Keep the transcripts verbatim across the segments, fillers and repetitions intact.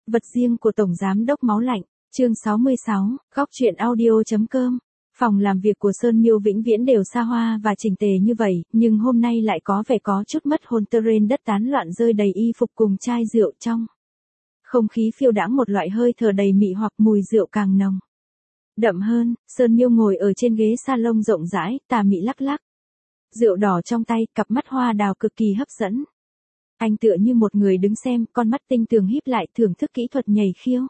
Vật riêng của Tổng Giám đốc Máu Lạnh, chương sáu mươi sáu, góc truyện audio.com. Phòng làm việc của Sơn Miêu vĩnh viễn đều xa hoa và chỉnh tề như vậy, nhưng hôm nay lại có vẻ có chút mất hồn, tơ rên đất tán loạn rơi đầy y phục cùng chai rượu trong. Không khí phiêu đãng một loại hơi thở đầy mị hoặc mùi rượu càng nồng. Đậm hơn, Sơn Miêu ngồi ở trên ghế salon rộng rãi, tà mị lắc lắc. Rượu đỏ trong tay, cặp mắt hoa đào cực kỳ hấp dẫn. Anh tựa như một người đứng xem, con mắt tinh tường híp lại thưởng thức kỹ thuật nhảy khiêu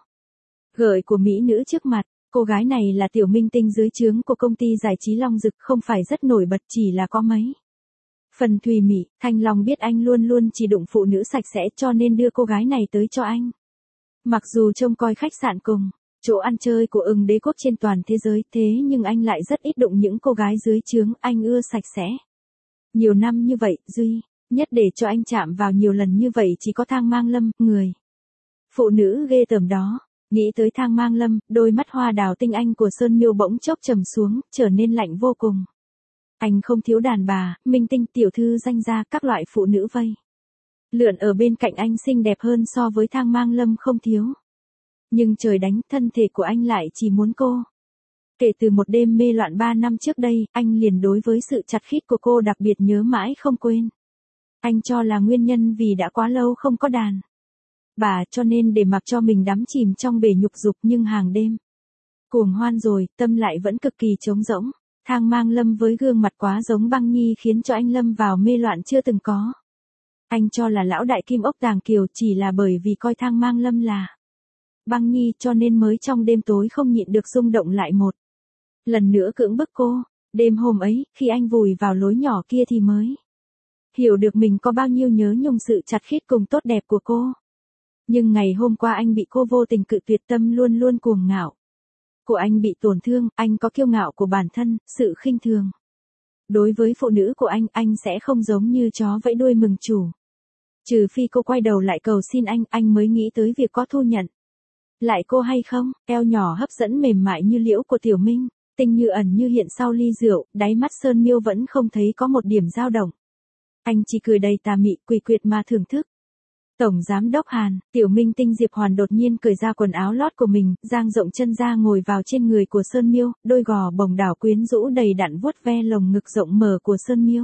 gợi của mỹ nữ trước mặt. Cô gái này là tiểu minh tinh dưới trướng của công ty giải trí Long Dực, không phải rất nổi bật, chỉ là có mấy phần thùy mị. Thanh Long biết anh luôn luôn chỉ đụng phụ nữ sạch sẽ cho nên đưa cô gái này tới cho anh. Mặc dù trông coi khách sạn cùng chỗ ăn chơi của ưng đế quốc trên toàn thế giới, thế nhưng anh lại rất ít đụng những cô gái dưới trướng, anh ưa sạch sẽ. Nhiều năm như vậy, duy nhất để cho anh chạm vào nhiều lần như vậy chỉ có Thang Mang Lâm, người phụ nữ ghê tởm đó. Nghĩ tới Thang Mang Lâm, đôi mắt hoa đào tinh anh của Sơn Miêu bỗng chốc trầm xuống, trở nên lạnh vô cùng. Anh không thiếu đàn bà, minh tinh, tiểu thư danh gia, các loại phụ nữ vây lượn ở bên cạnh anh xinh đẹp hơn so với Thang Mang Lâm không thiếu. Nhưng trời đánh, thân thể của anh lại chỉ muốn cô. Kể từ một đêm mê loạn ba năm trước đây, anh liền đối với sự chặt khít của cô đặc biệt nhớ mãi không quên. Anh cho là nguyên nhân vì đã quá lâu không có đàn bà cho nên để mặc cho mình đắm chìm trong bể nhục dục, nhưng hàng đêm cuồng hoan rồi, tâm lại vẫn cực kỳ trống rỗng. Thang Mang Lâm với gương mặt quá giống Băng Nhi khiến cho anh lâm vào mê loạn chưa từng có. Anh cho là lão đại kim ốc Tàng Kiều, chỉ là bởi vì coi Thang Mang Lâm là Băng Nhi cho nên mới trong đêm tối không nhịn được rung động lại một lần nữa cưỡng bức cô. Đêm hôm ấy, khi anh vùi vào lối nhỏ kia thì mới hiểu được mình có bao nhiêu nhớ nhung sự chặt khít cùng tốt đẹp của cô. Nhưng ngày hôm qua anh bị cô vô tình cự tuyệt, tâm luôn luôn cuồng ngạo của anh bị tổn thương, anh có kiêu ngạo của bản thân, sự khinh thường. Đối với phụ nữ của anh, anh sẽ không giống như chó vẫy đuôi mừng chủ. Trừ phi cô quay đầu lại cầu xin anh, anh mới nghĩ tới việc có thu nhận lại cô hay không. Eo nhỏ hấp dẫn mềm mại như liễu của Tiểu Minh, tinh như ẩn như hiện sau ly rượu, đáy mắt Sơn Miêu vẫn không thấy có một điểm dao động. Anh chỉ cười đầy tà mị, quỳ quyệt mà thưởng thức. Tổng Giám đốc Hàn, tiểu minh tinh Diệp Hoàn đột nhiên cởi ra quần áo lót của mình, dang rộng chân ra ngồi vào trên người của Sơn Miêu, đôi gò bồng đảo quyến rũ đầy đặn vuốt ve lồng ngực rộng mở của Sơn Miêu.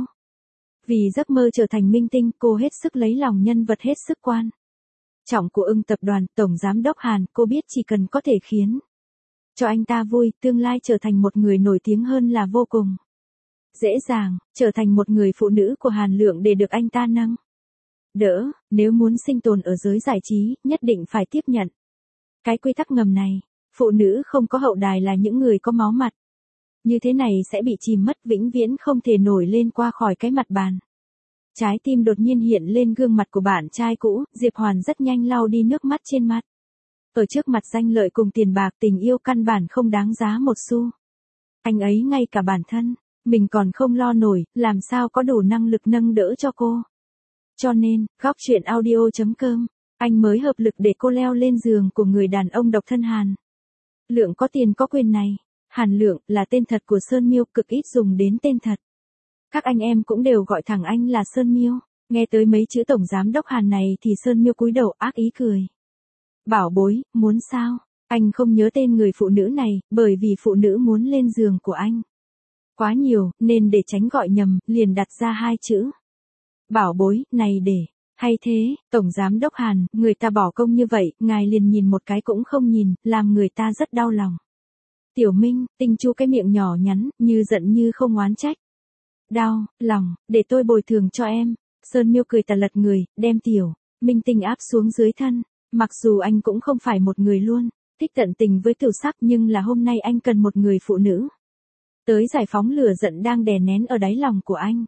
Vì giấc mơ trở thành minh tinh, cô hết sức lấy lòng nhân vật hết sức quan trọng của ưng tập đoàn. Tổng Giám đốc Hàn, cô biết chỉ cần có thể khiến cho anh ta vui, tương lai trở thành một người nổi tiếng hơn là vô cùng dễ dàng, trở thành một người phụ nữ của Hàn Lượng để được anh ta nâng đỡ. Nếu muốn sinh tồn ở giới giải trí, nhất định phải tiếp nhận cái quy tắc ngầm này. Phụ nữ không có hậu đài là những người có máu mặt. Như thế này sẽ bị chìm mất, vĩnh viễn không thể nổi lên qua khỏi cái mặt bàn. Trái tim đột nhiên hiện lên gương mặt của bạn trai cũ, Diệp Hoàn rất nhanh lau đi nước mắt trên mặt. Ở trước mặt danh lợi cùng tiền bạc, tình yêu căn bản không đáng giá một xu. Anh ấy ngay cả bản thân mình còn không lo nổi, làm sao có đủ năng lực nâng đỡ cho cô. Cho nên, góc truyện audio.com, anh mới hợp lực để cô leo lên giường của người đàn ông độc thân Hàn Lượng có tiền có quyền này. Hàn Lượng là tên thật của Sơn Miêu, cực ít dùng đến tên thật. Các anh em cũng đều gọi thẳng anh là Sơn Miêu. Nghe tới mấy chữ Tổng Giám đốc Hàn này thì Sơn Miêu cúi đầu ác ý cười. Bảo bối, muốn sao? Anh không nhớ tên người phụ nữ này, bởi vì phụ nữ muốn lên giường của anh quá nhiều, nên để tránh gọi nhầm, liền đặt ra hai chữ bảo bối. Này để hay thế, Tổng Giám đốc Hàn, người ta bỏ công như vậy, ngài liền nhìn một cái cũng không nhìn, làm người ta rất đau lòng. Tiểu Minh, tinh chu cái miệng nhỏ nhắn, như giận như không oán trách. Đau lòng, để tôi bồi thường cho em. Sơn Miêu cười tà lật người, đem tiểu minh tinh áp xuống dưới thân. Mặc dù anh cũng không phải một người luôn thích tận tình với tiểu sắc, nhưng là hôm nay anh cần một người phụ nữ tới giải phóng lửa giận đang đè nén ở đáy lòng của anh.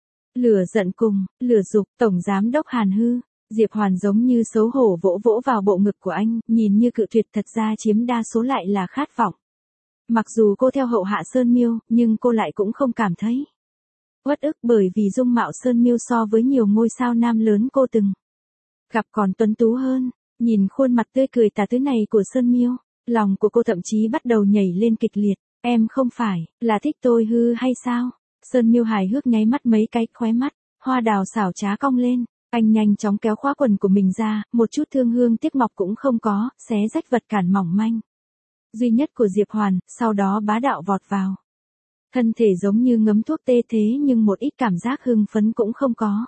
Lửa giận cùng lửa dục. Tổng Giám đốc Hàn hư. Diệp Hoàn giống như xấu hổ vỗ vỗ vào bộ ngực của anh, nhìn như cự tuyệt, thật ra chiếm đa số lại là khát vọng. Mặc dù cô theo hậu hạ Sơn Miêu, nhưng cô lại cũng không cảm thấy uất ức, bởi vì dung mạo Sơn Miêu so với nhiều ngôi sao nam lớn cô từng gặp còn tuấn tú hơn. Nhìn khuôn mặt tươi cười tà tứ này của Sơn Miêu, lòng của cô thậm chí bắt đầu nhảy lên kịch liệt. Em không phải là thích tôi hư hay sao? Sơn Miêu hài hước nháy mắt mấy cái, khóe mắt hoa đào xảo trá cong lên. Anh nhanh chóng kéo khóa quần của mình ra, một chút thương hương tiếc ngọc cũng không có, xé rách vật cản mỏng manh duy nhất của Diệp Hoàn, sau đó bá đạo vọt vào. Thân thể giống như ngấm thuốc tê thế nhưng một ít cảm giác hưng phấn cũng không có.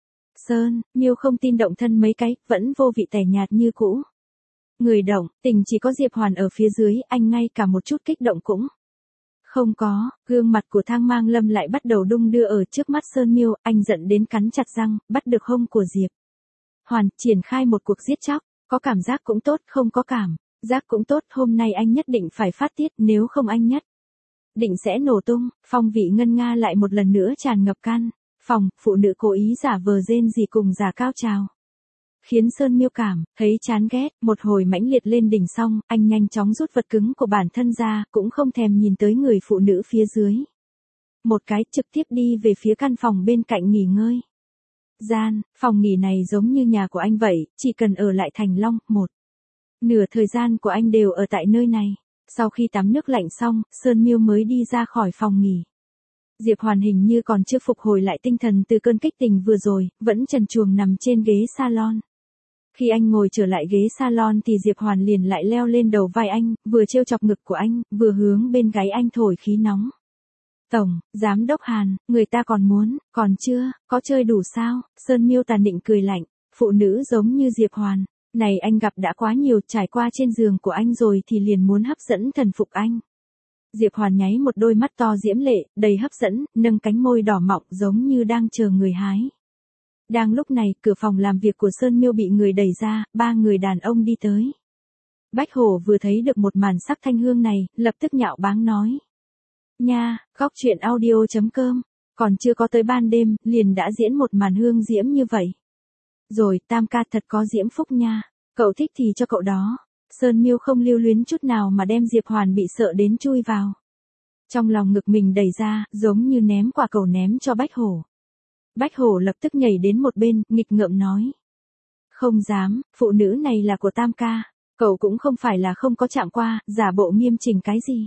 Sơn, Miêu không tin động thân mấy cái, vẫn vô vị tẻ nhạt như cũ. Người động, tình chỉ có Diệp Hoàn ở phía dưới, anh ngay cả một chút kích động cũng không có. Gương mặt của Thang Mang Lâm lại bắt đầu đung đưa ở trước mắt Sơn Miêu, anh giận đến cắn chặt răng, bắt được hông của Diệp Hoàn, triển khai một cuộc giết chóc. Có cảm giác cũng tốt, không có cảm giác cũng tốt, hôm nay anh nhất định phải phát tiết, nếu không anh nhất định sẽ nổ tung. Phong vị ngân nga lại một lần nữa tràn ngập căn phòng, phụ nữ cố ý giả vờ rên rỉ cùng giả cao trào, khiến Sơn Miêu cảm thấy chán ghét. Một hồi mãnh liệt lên đỉnh xong, anh nhanh chóng rút vật cứng của bản thân ra, cũng không thèm nhìn tới người phụ nữ phía dưới. Một cái trực tiếp đi về phía căn phòng bên cạnh nghỉ ngơi gian. Phòng nghỉ này giống như nhà của anh vậy, chỉ cần ở lại Thành Long, một nửa thời gian của anh đều ở tại nơi này. Sau khi tắm nước lạnh xong, Sơn Miêu mới đi ra khỏi phòng nghỉ. Diệp Hoàn hình như còn chưa phục hồi lại tinh thần từ cơn kích tình vừa rồi, vẫn trần truồng nằm trên ghế salon. Khi anh ngồi trở lại ghế salon thì Diệp Hoàn liền lại leo lên đầu vai anh, vừa trêu chọc ngực của anh, vừa hướng bên gáy anh thổi khí nóng. Tổng, Giám đốc Hàn, người ta còn muốn, còn chưa, có chơi đủ sao? Sơn Miêu tàn định cười lạnh, phụ nữ giống như Diệp Hoàn này anh gặp đã quá nhiều, trải qua trên giường của anh rồi thì liền muốn hấp dẫn thần phục anh. Diệp Hoàn nháy một đôi mắt to diễm lệ, đầy hấp dẫn, nâng cánh môi đỏ mọng giống như đang chờ người hái. Đang lúc này, cửa phòng làm việc của Sơn Miêu bị người đẩy ra, ba người đàn ông đi tới. Bách Hổ vừa thấy được một màn sắc thanh hương này, lập tức nhạo báng nói. Nha, góc truyện audio chấm com, còn chưa có tới ban đêm, liền đã diễn một màn hương diễm như vậy. Rồi, Tam ca thật có diễm phúc nha, cậu thích thì cho cậu đó. Sơn Miêu không lưu luyến chút nào mà đem Diệp Hoàn bị sợ đến chui vào trong lòng ngực mình đẩy ra, giống như ném quả cầu ném cho Bách Hổ. Bách Hổ lập tức nhảy đến một bên, nghịch ngợm nói. Không dám, phụ nữ này là của Tam ca, cậu cũng không phải là không có chạm qua, giả bộ nghiêm chỉnh cái gì.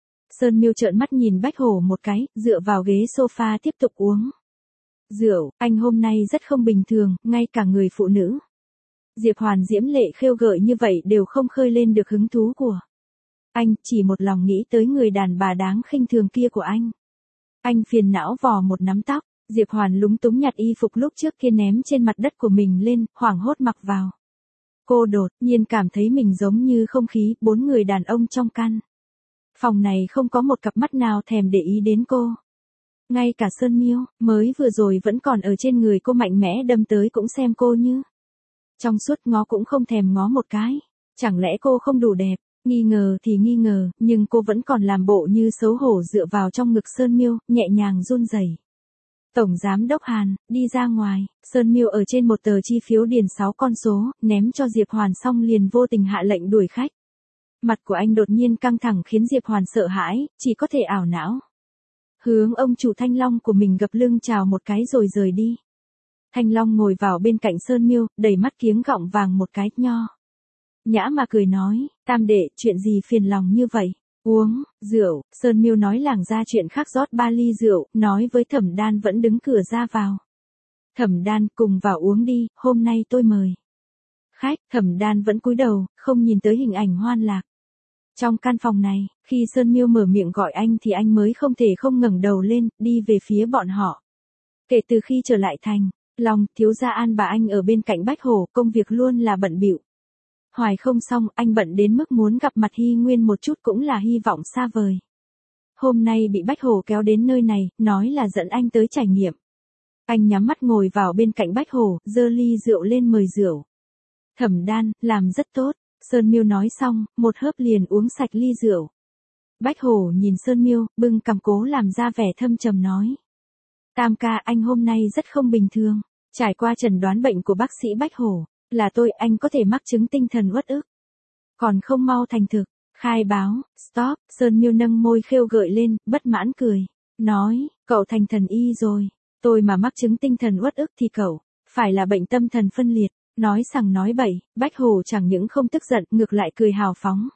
Sơn Miêu trợn mắt nhìn Bách Hổ một cái, dựa vào ghế sofa tiếp tục uống rượu. Anh hôm nay rất không bình thường, ngay cả người phụ nữ Diệp Hoàn diễm lệ khêu gợi như vậy đều không khơi lên được hứng thú của anh, chỉ một lòng nghĩ tới người đàn bà đáng khinh thường kia của anh. Anh phiền não vò một nắm tóc, Diệp Hoàn lúng túng nhặt y phục lúc trước kia ném trên mặt đất của mình lên, hoảng hốt mặc vào. Cô đột nhiên cảm thấy mình giống như không khí, bốn người đàn ông trong căn phòng này không có một cặp mắt nào thèm để ý đến cô. Ngay cả Sơn Miêu, mới vừa rồi vẫn còn ở trên người cô mạnh mẽ đâm tới cũng xem cô như trong suốt, ngó cũng không thèm ngó một cái. Chẳng lẽ cô không đủ đẹp? Nghi ngờ thì nghi ngờ, nhưng cô vẫn còn làm bộ như xấu hổ dựa vào trong ngực Sơn Miêu, nhẹ nhàng run rẩy. Tổng Giám đốc Hàn, đi ra ngoài. Sơn Miêu ở trên một tờ chi phiếu điền sáu con số, ném cho Diệp Hoàn xong liền vô tình hạ lệnh đuổi khách. Mặt của anh đột nhiên căng thẳng khiến Diệp Hoàn sợ hãi, chỉ có thể ảo não hướng ông chủ Thanh Long của mình gập lưng chào một cái rồi rời đi. Thanh Long ngồi vào bên cạnh Sơn Miêu, đầy mắt kiếng gọng vàng một cái, nho nhã mà cười nói, Tam đệ, chuyện gì phiền lòng như vậy? Uống rượu. Sơn Miêu nói làng ra chuyện khác, rót ba ly rượu, nói với Thẩm Đan vẫn đứng cửa ra vào. Thẩm Đan, cùng vào uống đi, hôm nay tôi mời khách. Thẩm Đan vẫn cúi đầu, không nhìn tới hình ảnh hoan lạc trong căn phòng này. Khi Sơn Miêu mở miệng gọi anh thì anh mới không thể không ngẩng đầu lên, đi về phía bọn họ. Kể từ khi trở lại Thành Long, thiếu gia An bà anh ở bên cạnh Bách Hổ, công việc luôn là bận bịu hoài không xong, anh bận đến mức muốn gặp mặt Hy Nguyên một chút cũng là hy vọng xa vời. Hôm nay bị Bách Hổ kéo đến nơi này, nói là dẫn anh tới trải nghiệm. Anh nhắm mắt ngồi vào bên cạnh Bách Hổ, giơ ly rượu lên mời rượu. Thẩm Đan, làm rất tốt. Sơn Miêu nói xong, một hớp liền uống sạch ly rượu. Bách Hổ nhìn Sơn Miêu, bưng cằm cố làm ra vẻ thâm trầm nói. Tam ca, anh hôm nay rất không bình thường. Trải qua chẩn đoán bệnh của bác sĩ Bách Hổ, là tôi, anh có thể mắc chứng tinh thần uất ức. Còn không mau thành thực, khai báo. Stop. Sơn Miêu nâng môi khêu gợi lên, bất mãn cười. Nói, cậu thành thần y rồi. Tôi mà mắc chứng tinh thần uất ức thì cậu phải là bệnh tâm thần phân liệt. Nói sằng nói bậy, Bách Hổ chẳng những không tức giận, ngược lại cười hào phóng.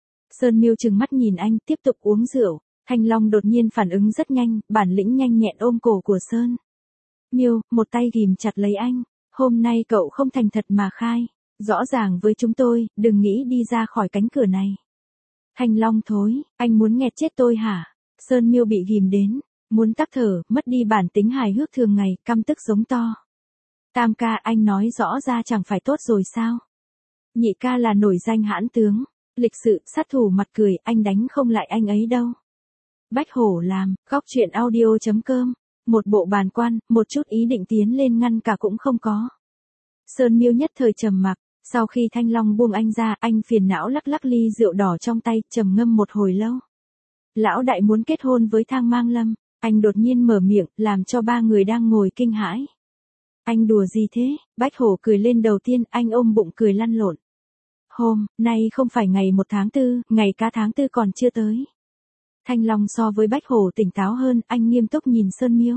Sơn Miêu trừng mắt nhìn anh, tiếp tục uống rượu. Thanh Long đột nhiên phản ứng rất nhanh, bản lĩnh nhanh nhẹn ôm cổ của Sơn Miêu, một tay ghìm chặt lấy anh. Hôm nay cậu không thành thật mà khai, rõ ràng với chúng tôi, đừng nghĩ đi ra khỏi cánh cửa này. Thanh Long thối, anh muốn nghẹt chết tôi hả? Sơn Miêu bị ghim đến, muốn tắc thở, mất đi bản tính hài hước thường ngày, căm tức giống to. Tam ca, anh nói rõ ra chẳng phải tốt rồi sao? Nhị ca là nổi danh hãn tướng, lịch sự, sát thủ mặt cười, anh đánh không lại anh ấy đâu. Bách Hổ làm, góc chuyện audio chấm com, một bộ bàn quan, một chút ý định tiến lên ngăn cả cũng không có. Sơn Miêu nhất thời trầm mặc, sau khi Thanh Long buông anh ra, anh phiền não lắc lắc ly rượu đỏ trong tay, trầm ngâm một hồi lâu. Lão đại muốn kết hôn với Thang Mang Lâm, anh đột nhiên mở miệng, làm cho ba người đang ngồi kinh hãi. Anh đùa gì thế? Bách Hổ cười lên đầu tiên, anh ôm bụng cười lăn lộn. Hôm nay không phải ngày một tháng tư, ngày cá tháng tư còn chưa tới. Thanh Long so với Bách Hổ tỉnh táo hơn, anh nghiêm túc nhìn Sơn Miêu.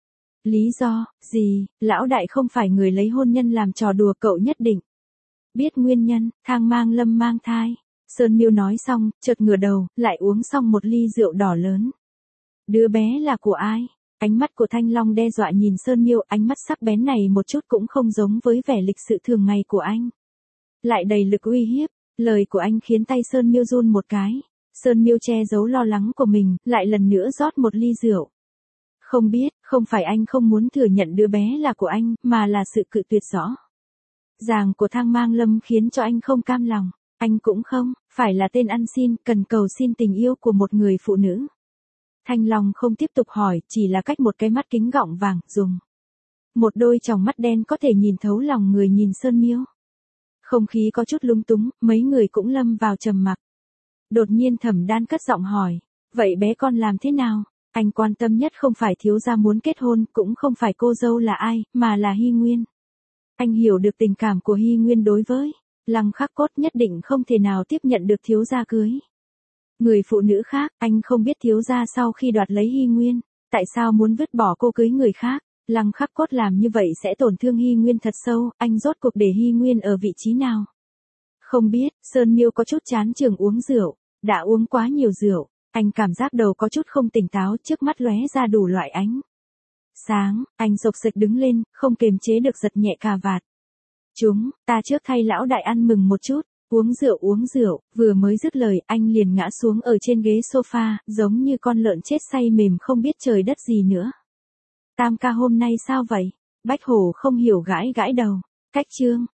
Lý do, gì, lão đại không phải người lấy hôn nhân làm trò đùa, cậu nhất định biết nguyên nhân, Thang Mang Lâm mang thai. Sơn Miêu nói xong, chợt ngửa đầu, lại uống xong một ly rượu đỏ lớn. Đứa bé là của ai? Ánh mắt của Thanh Long đe dọa nhìn Sơn Miêu, ánh mắt sắc bén này một chút cũng không giống với vẻ lịch sự thường ngày của anh. Lại đầy lực uy hiếp, lời của anh khiến tay Sơn Miêu run một cái. Sơn Miêu che giấu lo lắng của mình, lại lần nữa rót một ly rượu. Không biết, không phải anh không muốn thừa nhận đứa bé là của anh, mà là sự cự tuyệt rõ ràng của Thang Mang Lâm khiến cho anh không cam lòng. Anh cũng không, phải là tên ăn xin, cần cầu xin tình yêu của một người phụ nữ. Thanh Long không tiếp tục hỏi, chỉ là cách một cái mắt kính gọng vàng, dùng một đôi tròng mắt đen có thể nhìn thấu lòng người nhìn Sơn Miêu. Không khí có chút lung túng, mấy người cũng lâm vào trầm mặc. Đột nhiên Thẩm Đan cất giọng hỏi, vậy bé con làm thế nào? Anh quan tâm nhất không phải thiếu gia muốn kết hôn, cũng không phải cô dâu là ai, mà là Hy Nguyên. Anh hiểu được tình cảm của Hy Nguyên đối với Lăng Khắc Cốt, nhất định không thể nào tiếp nhận được thiếu gia cưới người phụ nữ khác. Anh không biết thiếu gia sau khi đoạt lấy Hy Nguyên, tại sao muốn vứt bỏ cô cưới người khác. Lăng Khắc Cốt làm như vậy sẽ tổn thương Hy Nguyên thật sâu, anh rốt cuộc để Hy Nguyên ở vị trí nào? Không biết. Sơn Miêu có chút chán chường uống rượu, đã uống quá nhiều rượu, anh cảm giác đầu có chút không tỉnh táo, trước mắt lóe ra đủ loại ánh sáng, anh sộc sệch đứng lên, không kềm chế được giật nhẹ cà vạt. Chúng ta trước thay lão đại ăn mừng một chút. Uống rượu uống rượu, vừa mới dứt lời, anh liền ngã xuống ở trên ghế sofa, giống như con lợn chết say mềm không biết trời đất gì nữa. Tam ca hôm nay sao vậy? Bách Hổ không hiểu gãi gãi đầu. Cách chương